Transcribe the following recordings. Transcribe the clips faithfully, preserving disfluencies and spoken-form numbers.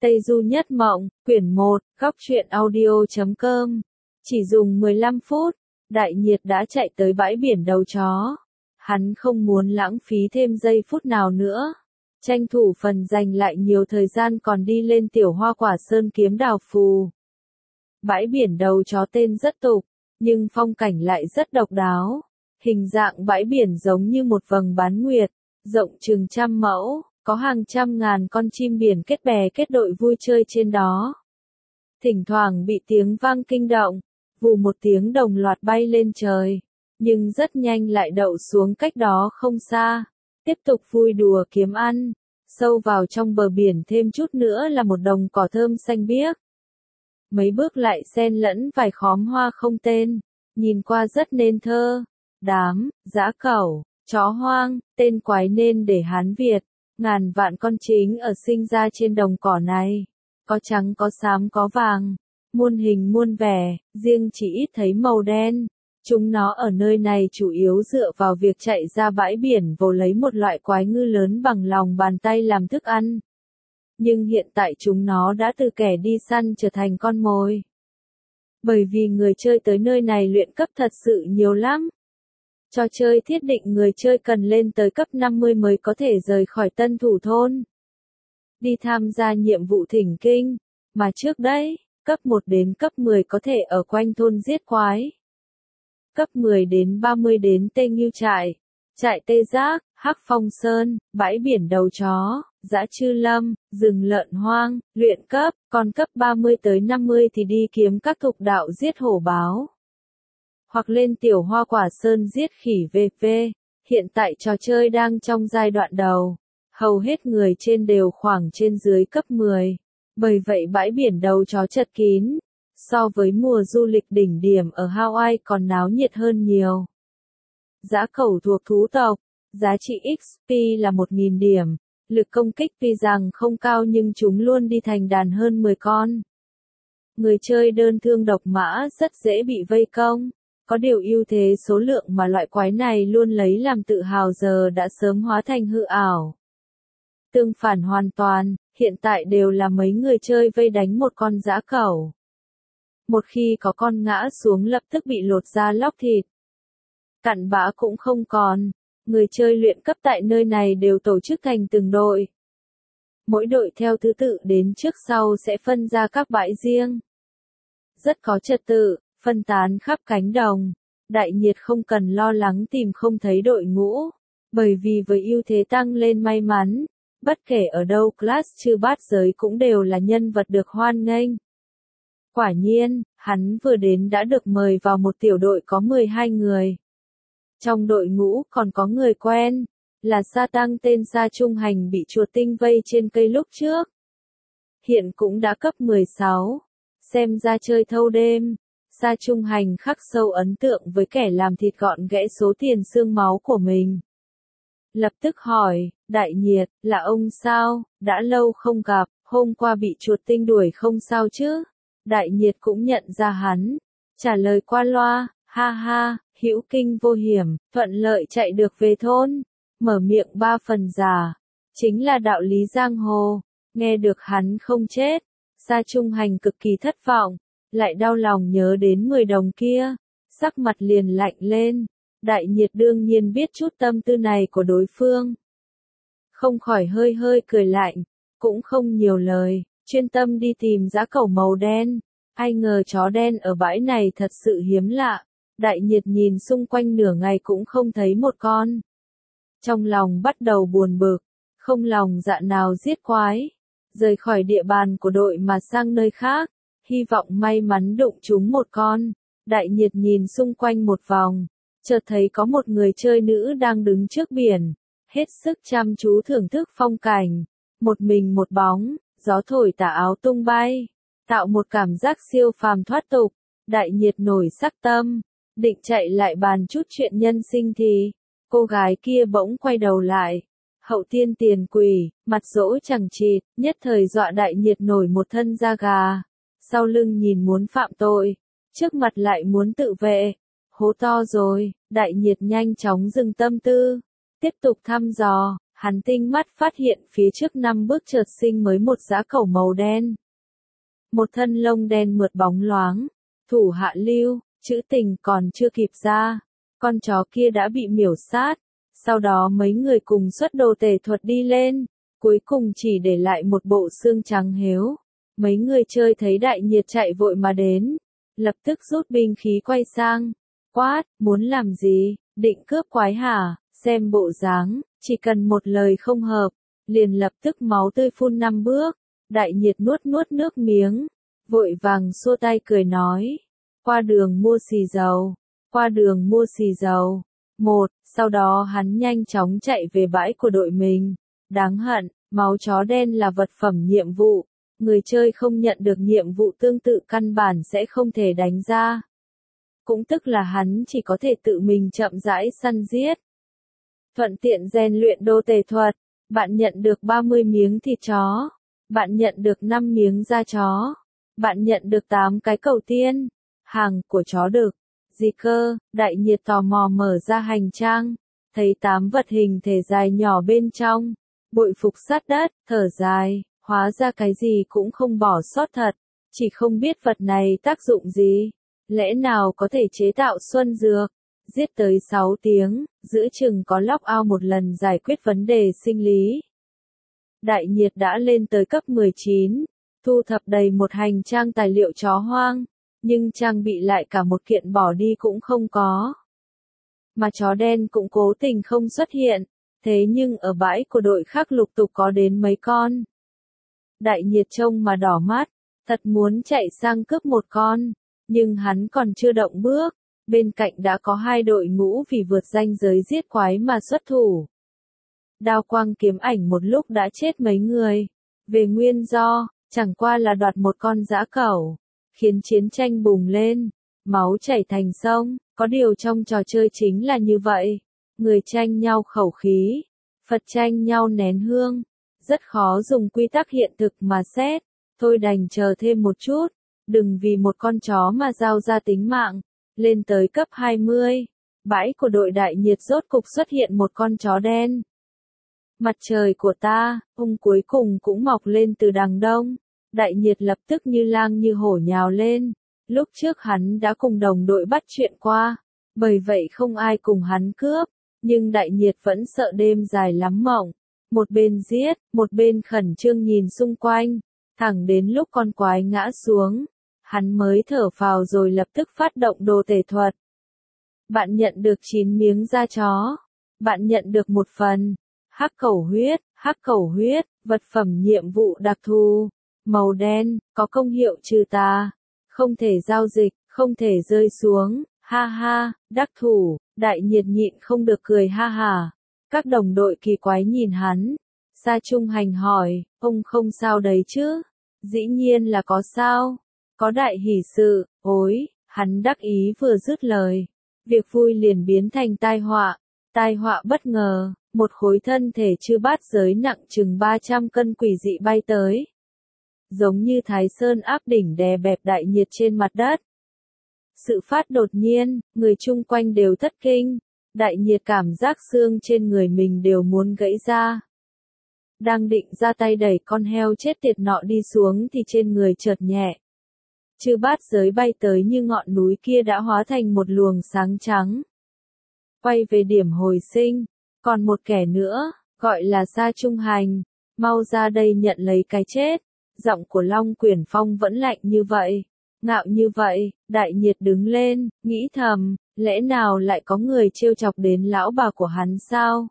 Tây Du Nhất Mộng, quyển một, góc truyện audio chấm com. Chỉ dùng mười lăm phút, Đại Nhiệt đã chạy tới bãi biển Đầu Chó. Hắn không muốn lãng phí thêm giây phút nào nữa. Tranh thủ phần dành lại nhiều thời gian còn đi lên Tiểu Hoa Quả Sơn kiếm đào phù. Bãi biển Đầu Chó tên rất tục, nhưng phong cảnh lại rất độc đáo. Hình dạng bãi biển giống như một vầng bán nguyệt, rộng chừng trăm mẫu. Có hàng trăm ngàn con chim biển kết bè kết đội vui chơi trên đó. Thỉnh thoảng bị tiếng vang kinh động, vù một tiếng đồng loạt bay lên trời, nhưng rất nhanh lại đậu xuống cách đó không xa, tiếp tục vui đùa kiếm ăn. Sâu vào trong bờ biển thêm chút nữa là một đồng cỏ thơm xanh biếc. Mấy bước lại xen lẫn vài khóm hoa không tên, nhìn qua rất nên thơ. Đám, dã cẩu, chó hoang, tên quái nên để Hán Việt. Ngàn vạn con chính ở sinh ra trên đồng cỏ này, có trắng có xám có vàng, muôn hình muôn vẻ, riêng chỉ ít thấy màu đen. Chúng nó ở nơi này chủ yếu dựa vào việc chạy ra bãi biển vồ lấy một loại quái ngư lớn bằng lòng bàn tay làm thức ăn. Nhưng hiện tại chúng nó đã từ kẻ đi săn trở thành con mồi. Bởi vì người chơi tới nơi này luyện cấp thật sự nhiều lắm. Trò chơi thiết định người chơi cần lên tới cấp năm mươi mới có thể rời khỏi tân thủ thôn. Đi tham gia nhiệm vụ thỉnh kinh, mà trước đấy, cấp một đến cấp mười có thể ở quanh thôn giết quái. Cấp mười đến ba mươi đến Tê Ngưu Trại, Trại Tê Giác, Hắc Phong Sơn, bãi biển Đầu Chó, Dã Chư Lâm, rừng lợn hoang, luyện cấp, còn cấp ba mươi tới năm mươi thì đi kiếm các thục đạo giết hổ báo. Hoặc lên Tiểu Hoa Quả Sơn giết khỉ vê vê. Hiện tại trò chơi đang trong giai đoạn đầu. Hầu hết người trên đều khoảng trên dưới cấp mười. Bởi vậy bãi biển Đầu Chó chật kín. So với mùa du lịch đỉnh điểm ở Hawaii còn náo nhiệt hơn nhiều. Dã cẩu thuộc thú tộc. Giá trị ích pê là một nghìn điểm. Lực công kích tuy rằng không cao nhưng chúng luôn đi thành đàn hơn mười con. Người chơi đơn thương độc mã rất dễ bị vây công. Có điều ưu thế số lượng mà loại quái này luôn lấy làm tự hào giờ đã sớm hóa thành hư ảo. Tương phản hoàn toàn, hiện tại đều là mấy người chơi vây đánh một con dã cẩu. Một khi có con ngã xuống lập tức bị lột da lóc thịt. Cặn bã cũng không còn, người chơi luyện cấp tại nơi này đều tổ chức thành từng đội. Mỗi đội theo thứ tự đến trước sau sẽ phân ra các bãi riêng. Rất có trật tự. Phân tán khắp cánh đồng, Đại Nhiệt không cần lo lắng tìm không thấy đội ngũ, bởi vì với ưu thế tăng lên may mắn, bất kể ở đâu class chư bát giới cũng đều là nhân vật được hoan nghênh. Quả nhiên, hắn vừa đến đã được mời vào một tiểu đội có mười hai người. Trong đội ngũ còn có người quen, là Sa Tăng tên Sa Trung Hành bị chuột tinh vây trên cây lúc trước. Hiện cũng đã cấp mười sáu, xem ra chơi thâu đêm. Sa Trung Hành khắc sâu ấn tượng với kẻ làm thịt gọn ghẽ số tiền xương máu của mình. Lập tức hỏi, Đại Nhiệt, là ông sao, đã lâu không gặp, hôm qua bị chuột tinh đuổi không sao chứ? Đại Nhiệt cũng nhận ra hắn, trả lời qua loa, ha ha, hữu kinh vô hiểm, thuận lợi chạy được về thôn, mở miệng ba phần giả, chính là đạo lý giang hồ. Nghe được hắn không chết, Sa Trung Hành cực kỳ thất vọng. Lại đau lòng nhớ đến mười đồng kia, sắc mặt liền lạnh lên. Đại Nhiệt đương nhiên biết chút tâm tư này của đối phương. Không khỏi hơi hơi cười lạnh, cũng không nhiều lời, chuyên tâm đi tìm dã cẩu màu đen. Ai ngờ chó đen ở bãi này thật sự hiếm lạ. Đại Nhiệt nhìn xung quanh nửa ngày cũng không thấy một con. Trong lòng bắt đầu buồn bực, không lòng dạ nào giết quái. Rời khỏi địa bàn của đội mà sang nơi khác. Hy vọng may mắn đụng trúng một con. Đại Nhiệt nhìn xung quanh một vòng, chợt thấy có một người chơi nữ đang đứng trước biển, hết sức chăm chú thưởng thức phong cảnh. Một mình một bóng, gió thổi tà áo tung bay, tạo một cảm giác siêu phàm thoát tục. Đại Nhiệt nổi sắc tâm, định chạy lại bàn chút chuyện nhân sinh thì, cô gái kia bỗng quay đầu lại. Hậu tiên tiền quỷ, mặt dỗ chẳng chịt, nhất thời dọa Đại Nhiệt nổi một thân da gà. Sau lưng nhìn muốn phạm tội, trước mặt lại muốn tự vệ. Hố to rồi, Đại Nhiệt nhanh chóng dừng tâm tư, tiếp tục thăm dò, Hắn tinh mắt phát hiện phía trước năm bước chợt sinh mới một dã cẩu màu đen. Một thân lông đen mượt bóng loáng, thủ hạ lưu, chữ tình còn chưa kịp ra, con chó kia đã bị miểu sát. Sau đó mấy người cùng xuất đồ tề thuật đi lên, cuối cùng chỉ để lại một bộ xương trắng héo. Mấy người chơi thấy Đại Nhiệt chạy vội mà đến, lập tức rút binh khí quay sang, quát, muốn làm gì, định cướp quái hả, xem bộ dáng, chỉ cần một lời không hợp, liền lập tức máu tươi phun năm bước. Đại Nhiệt nuốt nuốt nước miếng, vội vàng xua tay cười nói, qua đường mua xì dầu, qua đường mua xì dầu. Một, sau đó hắn nhanh chóng chạy về bãi của đội mình. Đáng hận, máu chó đen là vật phẩm nhiệm vụ. Người chơi không nhận được nhiệm vụ tương tự căn bản sẽ không thể đánh ra. Cũng tức là hắn chỉ có thể tự mình chậm rãi săn giết. Thuận tiện rèn luyện đô tề thuật. Bạn nhận được ba mươi miếng thịt chó. Bạn nhận được năm miếng da chó. Bạn nhận được tám cái cầu tiên. Hàng của chó đực. Gì cơ, Đại Nhiệt tò mò mở ra hành trang, thấy tám vật hình thể dài nhỏ bên trong, bội phục sát đất, thở dài, hóa ra cái gì cũng không bỏ sót thật, chỉ không biết vật này tác dụng gì, lẽ nào có thể chế tạo xuân dược, giết tới sáu tiếng, giữ chừng có lóc ao một lần giải quyết vấn đề sinh lý. Đại Nhiệt đã lên tới cấp mười chín, thu thập đầy một hành trang tài liệu chó hoang. Nhưng trang bị lại cả một kiện bỏ đi cũng không có. Mà chó đen cũng cố tình không xuất hiện, thế nhưng ở bãi của đội khác lục tục có đến mấy con. Đại Nhiệt trông mà đỏ mắt, thật muốn chạy sang cướp một con, nhưng hắn còn chưa động bước, bên cạnh đã có hai đội ngũ vì vượt ranh giới giết quái mà xuất thủ. Đao quang kiếm ảnh một lúc đã chết mấy người, về nguyên do, chẳng qua là đoạt một con dã cẩu. Khiến chiến tranh bùng lên, máu chảy thành sông, có điều trong trò chơi chính là như vậy, người tranh nhau khẩu khí, Phật tranh nhau nén hương, rất khó dùng quy tắc hiện thực mà xét, thôi đành chờ thêm một chút, đừng vì một con chó mà giao ra tính mạng, lên tới cấp hai mươi, bãi của đội Đại Nhiệt rốt cục xuất hiện một con chó đen. Mặt trời của ta, ông cuối cùng cũng mọc lên từ đằng đông. Đại Nhiệt lập tức như lang như hổ nhào lên, lúc trước hắn đã cùng đồng đội bắt chuyện qua, bởi vậy không ai cùng hắn cướp, nhưng Đại Nhiệt vẫn sợ đêm dài lắm mộng, một bên giết, một bên khẩn trương nhìn xung quanh, thẳng đến lúc con quái ngã xuống, hắn mới thở phào rồi lập tức phát động đồ tề thuật. Bạn nhận được chín miếng da chó, bạn nhận được một phần, hắc cẩu huyết, hắc cẩu huyết, vật phẩm nhiệm vụ đặc thù. Màu đen, có công hiệu trừ tà, không thể giao dịch, không thể rơi xuống, ha ha, đắc thủ, Đại Nhiệt nhịn không được cười ha ha. Các đồng đội kỳ quái nhìn hắn, Sa Trung Hành hỏi, ông không sao đấy chứ? Dĩ nhiên là có sao, có đại hỷ sự, ối, hắn đắc ý vừa dứt lời, việc vui liền biến thành tai họa, tai họa bất ngờ, một khối thân thể chư bát giới nặng chừng ba trăm cân quỷ dị bay tới. Giống như Thái Sơn áp đỉnh đè bẹp Đại Nhiệt trên mặt đất. Sự phát đột nhiên, người chung quanh đều thất kinh, Đại Nhiệt cảm giác xương trên người mình đều muốn gãy ra. Đang định ra tay đẩy con heo chết tiệt nọ đi xuống thì trên người chợt nhẹ. Chư bát giới bay tới như ngọn núi kia đã hóa thành một luồng sáng trắng. Quay về điểm hồi sinh, còn một kẻ nữa, gọi là Sa Trung Hành, mau ra đây nhận lấy cái chết. Giọng của Long Quyển Phong vẫn lạnh như vậy, ngạo như vậy. Đại Nhiệt đứng lên, nghĩ thầm, lẽ nào lại có người trêu chọc đến lão bà của hắn sao?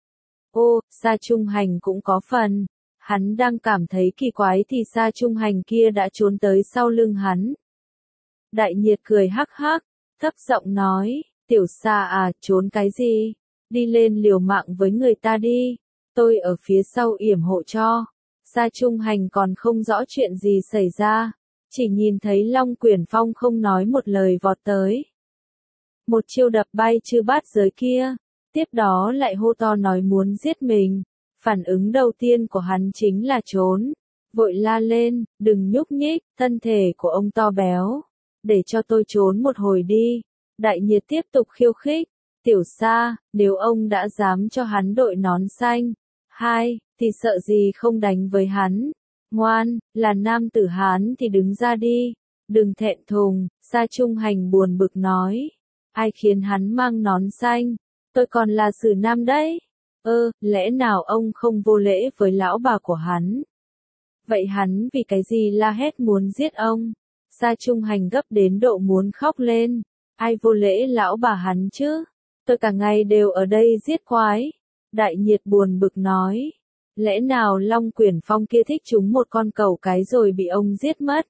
Ô, Sa Trung Hành cũng có phần. Hắn đang cảm thấy kỳ quái thì Sa Trung Hành kia đã trốn tới sau lưng hắn. Đại Nhiệt cười hắc hắc, thấp giọng nói, tiểu Sa à, trốn cái gì? Đi lên liều mạng với người ta đi, tôi ở phía sau yểm hộ cho. Sa Trung Hành còn không rõ chuyện gì xảy ra, chỉ nhìn thấy Long Quyển Phong không nói một lời vọt tới. Một chiêu đập bay chư bát giới kia, tiếp đó lại hô to nói muốn giết mình. Phản ứng đầu tiên của hắn chính là trốn, vội la lên, đừng nhúc nhích, thân thể của ông to béo, để cho tôi trốn một hồi đi. Đại Nhiệt tiếp tục khiêu khích, tiểu Sa, nếu ông đã dám cho hắn đội nón xanh, Hai, thì sợ gì không đánh với hắn. Ngoan, là nam tử Hán thì đứng ra đi. Đừng thẹn thùng, Sa Trung Hành buồn bực nói. Ai khiến hắn mang nón xanh? Tôi còn là Sử Nam đấy. Ơ, lẽ nào ông không vô lễ với lão bà của hắn? Vậy hắn vì cái gì la hét muốn giết ông? Sa Trung Hành gấp đến độ muốn khóc lên. Ai vô lễ lão bà hắn chứ? Tôi cả ngày đều ở đây giết quái. Đại Nhiệt buồn bực nói. Lẽ nào Long Quyển Phong kia thích chúng một con cẩu cái rồi bị ông giết mất?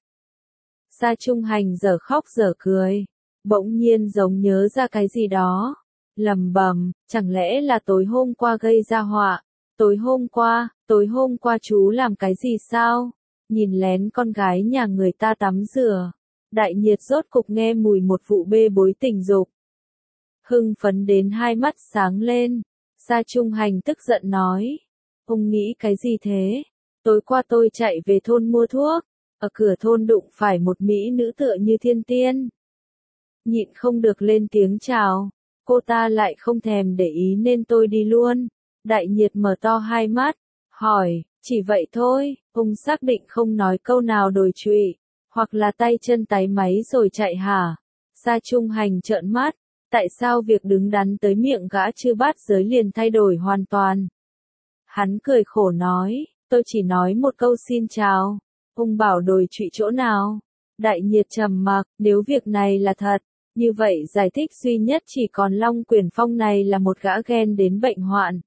Sa Trung Hành giờ khóc giờ cười. Bỗng nhiên giống nhớ ra cái gì đó. Lầm bầm, chẳng lẽ là tối hôm qua gây ra họa? Tối hôm qua, tối hôm qua chú làm cái gì sao? Nhìn lén con gái nhà người ta tắm rửa. Đại Nhiệt rốt cục nghe mùi một vụ bê bối tình dục. Hưng phấn đến hai mắt sáng lên. Sa Trung Hành tức giận nói. Ông nghĩ cái gì thế? Tối qua tôi chạy về thôn mua thuốc. Ở cửa thôn đụng phải một mỹ nữ tựa như thiên tiên. Nhịn không được lên tiếng chào. Cô ta lại không thèm để ý nên tôi đi luôn. Đại Nhiệt mở to hai mắt. Hỏi, chỉ vậy thôi, ông xác định không nói câu nào đồi trụy. Hoặc là tay chân táy máy rồi chạy hả? Sa Trung Hành trợn mắt. Tại sao việc đứng đắn tới miệng gã chư bát giới liền thay đổi hoàn toàn? Hắn cười khổ nói, tôi chỉ nói một câu xin chào. Ông bảo đồi trụy chỗ nào? Đại Nhiệt trầm mặc, nếu việc này là thật, như vậy giải thích duy nhất chỉ còn Long Quyển Phong này là một gã ghen đến bệnh hoạn.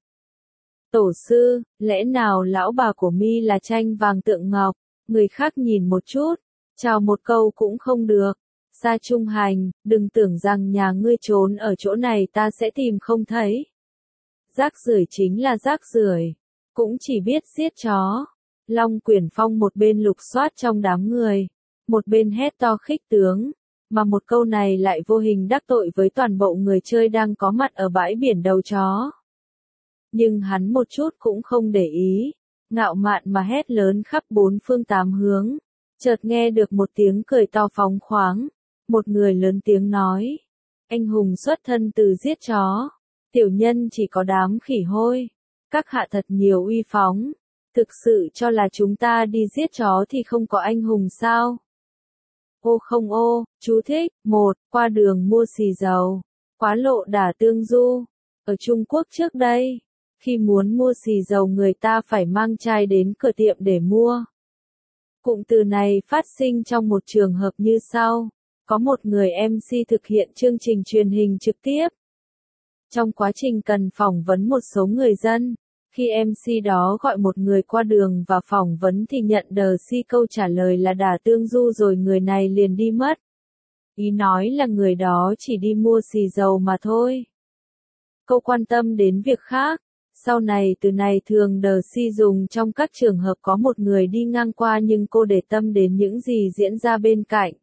Tổ sư, lẽ nào lão bà của mi là tranh vàng tượng ngọc, người khác nhìn một chút, chào một câu cũng không được. Sa Trung Hành, đừng tưởng rằng nhà ngươi trốn ở chỗ này ta sẽ tìm không thấy. Rác rưởi chính là rác rưởi, cũng chỉ biết giết chó. Long Quyển Phong một bên lục soát trong đám người, một bên hét to khích tướng, mà một câu này lại vô hình đắc tội với toàn bộ người chơi đang có mặt ở bãi biển đầu chó. Nhưng hắn một chút cũng không để ý, ngạo mạn mà hét lớn khắp bốn phương tám hướng. Chợt nghe được một tiếng cười to phóng khoáng, một người lớn tiếng nói, anh hùng xuất thân từ giết chó, tiểu nhân chỉ có đám khỉ hôi, các hạ thật nhiều uy phóng, thực sự cho là chúng ta đi giết chó thì không có anh hùng sao? Ô không ô, chú thích, một, qua đường mua xì dầu, quá lộ đả tương du. Ở Trung Quốc trước đây, khi muốn mua xì dầu người ta phải mang chai đến cửa tiệm để mua. Cụm từ này phát sinh trong một trường hợp như sau. Có một người em xê thực hiện chương trình truyền hình trực tiếp. Trong quá trình cần phỏng vấn một số người dân, khi em xê đó gọi một người qua đường và phỏng vấn thì nhận đờ si câu trả lời là đả tương du rồi người này liền đi mất. Ý nói là người đó chỉ đi mua xì dầu mà thôi. Câu quan tâm đến việc khác. Sau này từ này thường đờ si dùng trong các trường hợp có một người đi ngang qua nhưng cô để tâm đến những gì diễn ra bên cạnh.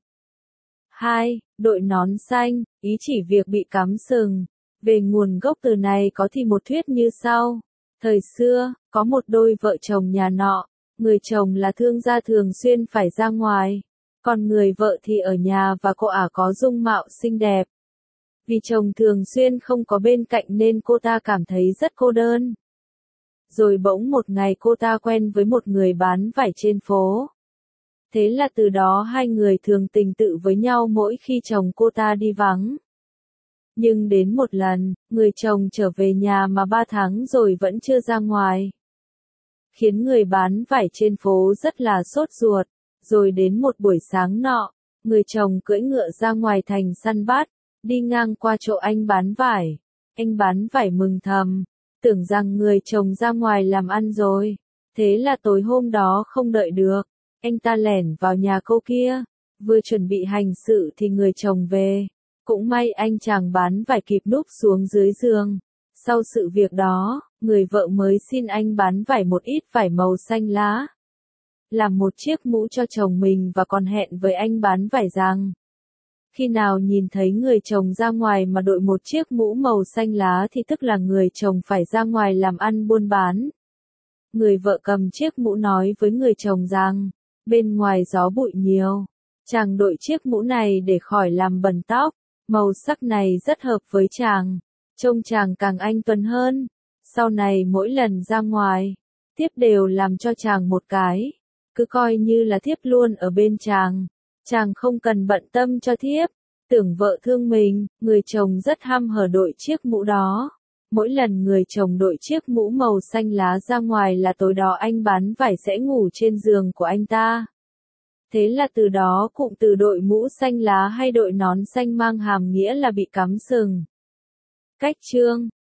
Hai, đội nón xanh, ý chỉ việc bị cắm sừng. Về nguồn gốc từ này có thì một thuyết như sau. Thời xưa, có một đôi vợ chồng nhà nọ, người chồng là thương gia thường xuyên phải ra ngoài, còn người vợ thì ở nhà và cô ả có dung mạo xinh đẹp. Vì chồng thường xuyên không có bên cạnh nên cô ta cảm thấy rất cô đơn. Rồi bỗng một ngày cô ta quen với một người bán vải trên phố. Thế là từ đó hai người thường tình tự với nhau mỗi khi chồng cô ta đi vắng. Nhưng đến một lần, người chồng trở về nhà mà ba tháng rồi vẫn chưa ra ngoài. Khiến người bán vải trên phố rất là sốt ruột. Rồi đến một buổi sáng nọ, người chồng cưỡi ngựa ra ngoài thành săn bắt, đi ngang qua chỗ anh bán vải. Anh bán vải mừng thầm, tưởng rằng người chồng ra ngoài làm ăn rồi. Thế là tối hôm đó không đợi được, anh ta lẻn vào nhà cô kia, vừa chuẩn bị hành sự thì người chồng về. Cũng may anh chàng bán vải kịp núp xuống dưới giường. Sau sự việc đó, người vợ mới xin anh bán vải một ít vải màu xanh lá, làm một chiếc mũ cho chồng mình và còn hẹn với anh bán vải rằng, khi nào nhìn thấy người chồng ra ngoài mà đội một chiếc mũ màu xanh lá thì tức là người chồng phải ra ngoài làm ăn buôn bán. Người vợ cầm chiếc mũ nói với người chồng rằng, bên ngoài gió bụi nhiều, chàng đội chiếc mũ này để khỏi làm bẩn tóc, màu sắc này rất hợp với chàng, trông chàng càng anh tuấn hơn. Sau này mỗi lần ra ngoài, thiếp đều làm cho chàng một cái, cứ coi như là thiếp luôn ở bên chàng, chàng không cần bận tâm cho thiếp. Tưởng vợ thương mình, người chồng rất hăm hở đội chiếc mũ đó. Mỗi lần người chồng đội chiếc mũ màu xanh lá ra ngoài là tối đó anh bán vải sẽ ngủ trên giường của anh ta. Thế là từ đó cụm từ đội mũ xanh lá hay đội nón xanh mang hàm nghĩa là bị cắm sừng. Cách chương